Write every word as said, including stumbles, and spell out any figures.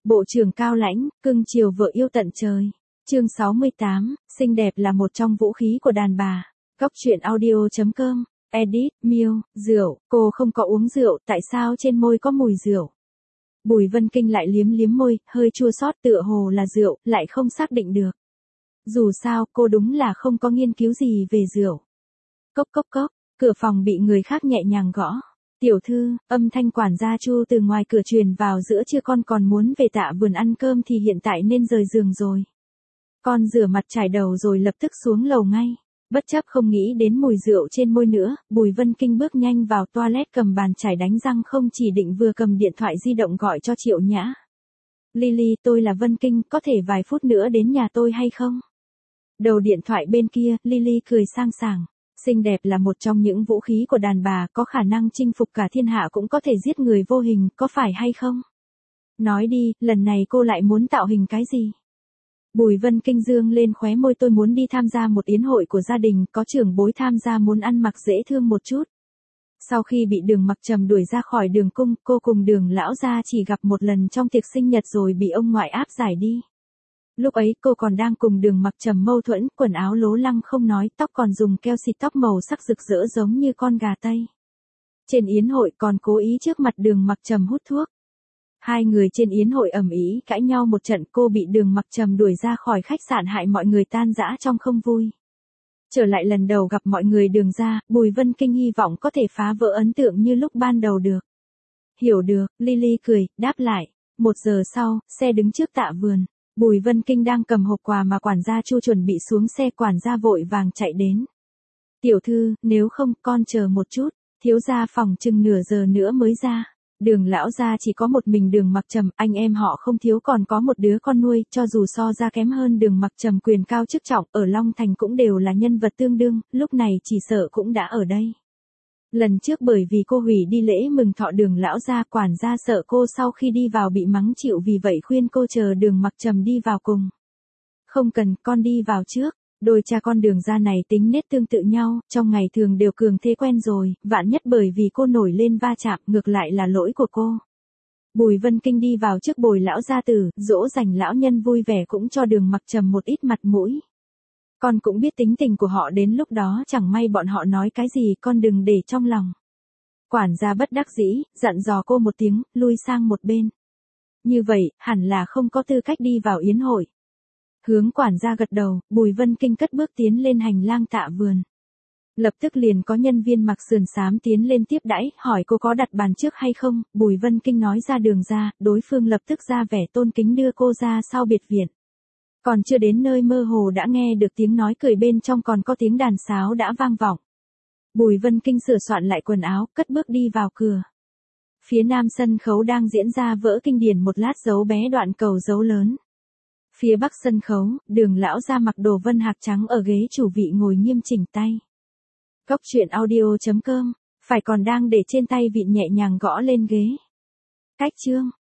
Bộ trưởng cao lãnh, cưng chiều vợ yêu tận trời. Chương sáu mươi tám, xinh đẹp là một trong vũ khí của đàn bà. Góc truyện audio chấm com. Edit, Miêu, rượu, cô không có uống rượu, tại sao trên môi có mùi rượu? Bùi Vân Kinh lại liếm liếm môi, hơi chua xót, tựa hồ là rượu, lại không xác định được. Dù sao, cô đúng là không có nghiên cứu gì về rượu. Cốc cốc cốc, cửa phòng bị người khác nhẹ nhàng gõ. Tiểu thư, âm thanh quản gia Chu từ ngoài cửa truyền vào, giữa trưa con còn muốn về Tạ Vườn ăn cơm thì hiện tại nên rời giường rồi. Con rửa mặt trải đầu rồi lập tức xuống lầu ngay. Bất chấp không nghĩ đến mùi rượu trên môi nữa, Bùi Vân Kinh bước nhanh vào toilet, cầm bàn chải đánh răng, không chỉ định vừa cầm điện thoại di động gọi cho Triệu Nhã. Lily, tôi là Vân Kinh, có thể vài phút nữa đến nhà tôi hay không? Đầu điện thoại bên kia, Lily cười sang sảng. Xinh đẹp là một trong những vũ khí của đàn bà, có khả năng chinh phục cả thiên hạ, cũng có thể giết người vô hình, có phải hay không? Nói đi, lần này cô lại muốn tạo hình cái gì? Bùi Vân Kinh dương lên khóe môi, tôi muốn đi tham gia một yến hội của gia đình, có trưởng bối tham gia, muốn ăn mặc dễ thương một chút. Sau khi bị Đường Mặc Trầm đuổi ra khỏi Đường cung, cô cùng Đường lão gia chỉ gặp một lần trong tiệc sinh nhật rồi bị ông ngoại áp giải đi. Lúc ấy cô còn đang cùng Đường Mặc Trầm mâu thuẫn, quần áo lố lăng không nói, tóc còn dùng keo xịt tóc màu sắc rực rỡ giống như con gà Tây. Trên yến hội còn cố ý trước mặt Đường Mặc Trầm hút thuốc. Hai người trên yến hội ầm ĩ cãi nhau một trận, cô bị Đường Mặc Trầm đuổi ra khỏi khách sạn, hại mọi người tan rã trong không vui. Trở lại lần đầu gặp mọi người Đường gia, Bùi Vân Kinh hy vọng có thể phá vỡ ấn tượng như lúc ban đầu được. Hiểu được, Lily cười, đáp lại. Một giờ sau, xe đứng trước Tạ Vườn. Bùi Vân Kinh đang cầm hộp quà mà quản gia Chu chuẩn bị xuống xe, quản gia vội vàng chạy đến. Tiểu thư, nếu không, con chờ một chút, thiếu gia phòng chừng nửa giờ nữa mới ra. Đường lão gia chỉ có một mình Đường Mặc Trầm, anh em họ không thiếu, còn có một đứa con nuôi, cho dù so ra kém hơn Đường Mặc Trầm quyền cao chức trọng, ở Long Thành cũng đều là nhân vật tương đương, lúc này chỉ sợ cũng đã ở đây. Lần trước bởi vì cô hủy đi lễ mừng thọ Đường lão gia, quản gia sợ cô sau khi đi vào bị mắng chịu, vì vậy khuyên cô chờ Đường Mặc Trầm đi vào cùng. Không cần, con đi vào trước. Đôi cha con Đường gia này tính nết tương tự nhau, trong ngày thường đều cường thế quen rồi, vạn nhất bởi vì cô nổi lên va chạm, ngược lại là lỗi của cô. Bùi Vân Kinh đi vào trước bồi lão gia tử, dỗ dành lão nhân vui vẻ, cũng cho Đường Mặc Trầm một ít mặt mũi. Con cũng biết tính tình của họ, đến lúc đó chẳng may bọn họ nói cái gì con đừng để trong lòng. Quản gia bất đắc dĩ, dặn dò cô một tiếng, lui sang một bên. Như vậy, hẳn là không có tư cách đi vào yến hội. Hướng quản gia gật đầu, Bùi Vân Kinh cất bước tiến lên hành lang Tạ Vườn. Lập tức liền có nhân viên mặc sườn xám tiến lên tiếp đãi, hỏi cô có đặt bàn trước hay không. Bùi Vân Kinh nói ra Đường ra, đối phương lập tức ra vẻ tôn kính đưa cô ra sau biệt viện. Còn chưa đến nơi, mơ hồ đã nghe được tiếng nói cười, bên trong còn có tiếng đàn sáo đã vang vọng. Bùi Vân Kinh sửa soạn lại quần áo, cất bước đi vào cửa. Phía nam sân khấu đang diễn ra vở kinh điển Một Lát Dấu Bé, đoạn cầu dấu lớn. Phía bắc sân khấu, Đường lão gia mặc đồ vân hạc trắng ở ghế chủ vị ngồi nghiêm chỉnh tay. Góc truyện audio chấm com, phải còn đang để trên tay vịn nhẹ nhàng gõ lên ghế. Cách chương.